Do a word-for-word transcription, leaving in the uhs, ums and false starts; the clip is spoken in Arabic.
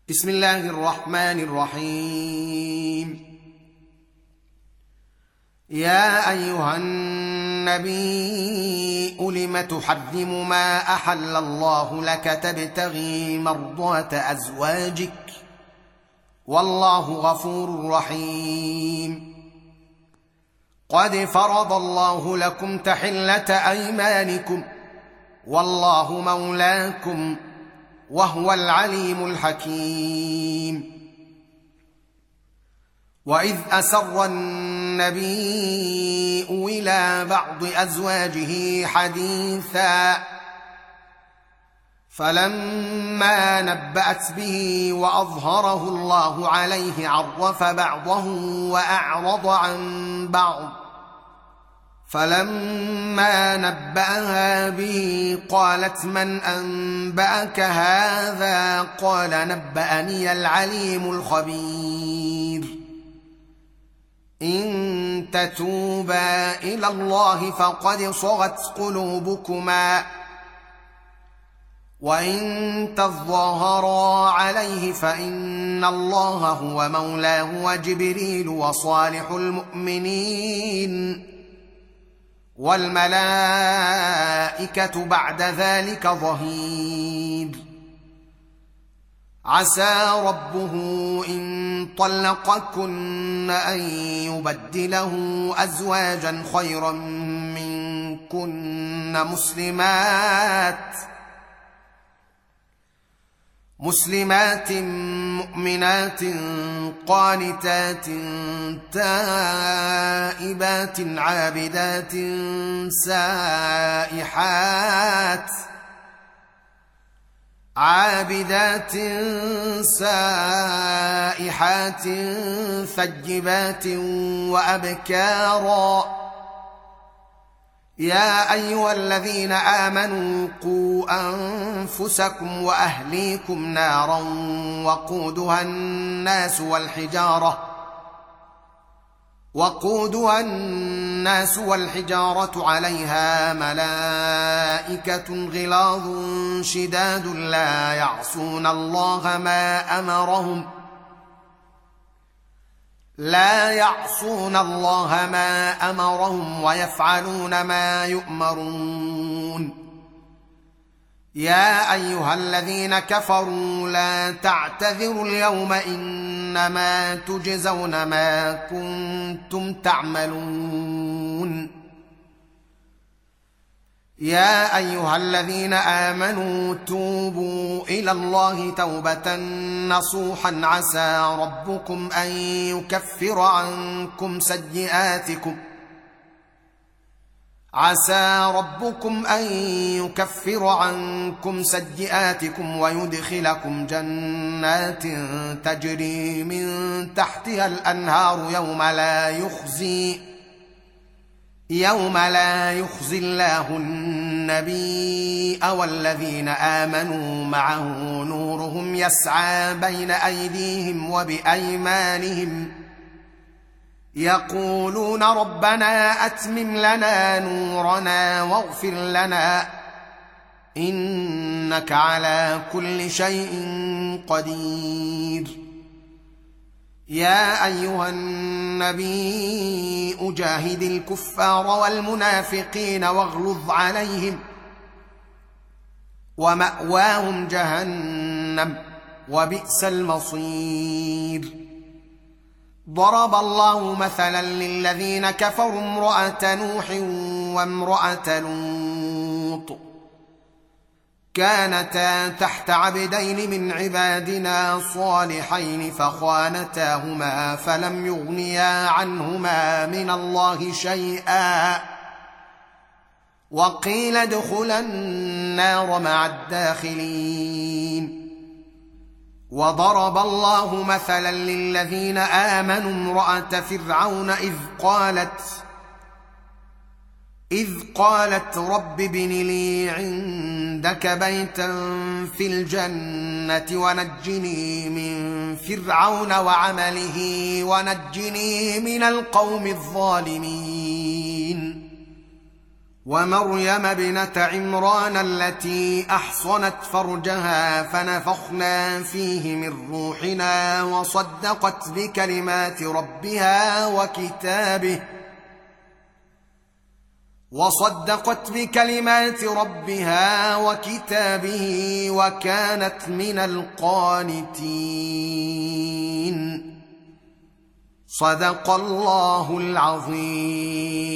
بسم الله الرحمن الرحيم. يا أيها النبي لم تحرم ما أحل الله لك تبتغي مرضات أزواجك والله غفور رحيم. قد فرض الله لكم تحلة أيمانكم والله مولاكم وهو العليم الحكيم. وإذ أسر النبي إلى بعض أزواجه حديثا فلما نبأت به وأظهره الله عليه عرف بعضه وأعرض عن بعض، فلما نبأها به قالت من أنبأك هذا؟ قال نبأني العليم الخبير. إن تتوبا إلى الله فقد صغت قلوبكما وإن تظاهرا عليه فإن الله هو مولاه وجبريل وصالح المؤمنين والملائكة بعد ذلك ظهير. عسى ربه إن طلقكن أن يبدله أزواجا خيرا منكن مسلمات مسلمات مؤمنات قانتات تائبات عابدات سائحات عابدات سائحات ثيبات وأبكارا. يا أيها الذين آمنوا قوا أنفسكم وأهليكم نارا وقودها الناس والحجارة وقودها الناس والحجارة عليها ملائكة غلاظ شداد لا يعصون الله ما أمرهم لا يعصون الله ما أمرهم ويفعلون ما يؤمرون. يا أيها الذين كفروا لا تعتذروا اليوم إنما تجزون ما كنتم تعملون. يا أيها الذين آمنوا توبوا إلى الله توبة نصوحا عسى ربكم أن يكفر عنكم سيئاتكم عسى ربكم أن يكفر عنكم سيئاتكم ويدخلكم جنات تجري من تحتها الأنهار يوم لا يخزي يوم لا يخزي الله النبي والذين آمنوا معه نورهم يسعى بين أيديهم وبأيمانهم يقولون ربنا أتمم لنا نورنا واغفر لنا إنك على كل شيء قدير. يا أيها النبي أجاهد الكفار والمنافقين واغلظ عليهم ومأواهم جهنم وبئس المصير. ضرب الله مثلا للذين كفروا امرأة نوح وامرأة لوط كانتا تحت عبدين من عبادنا صالحين فخانتاهما فلم يغنيا عنهما من الله شيئا وقيل ادخلا النار مع الداخلين. وضرب الله مثلا للذين آمنوا امرأة فرعون إذ قالت إذ قالت رب ابن لي عندك بيتا في الجنة ونجني من فرعون وعمله ونجني من القوم الظالمين. ومريم ابنه عمران التي احصنت فرجها فنفخنا فيه من روحنا وصدقت بكلمات ربها وكتابه وصدقت بكلمات ربها وكتابه وكانت من القانتين. صدق الله العظيم.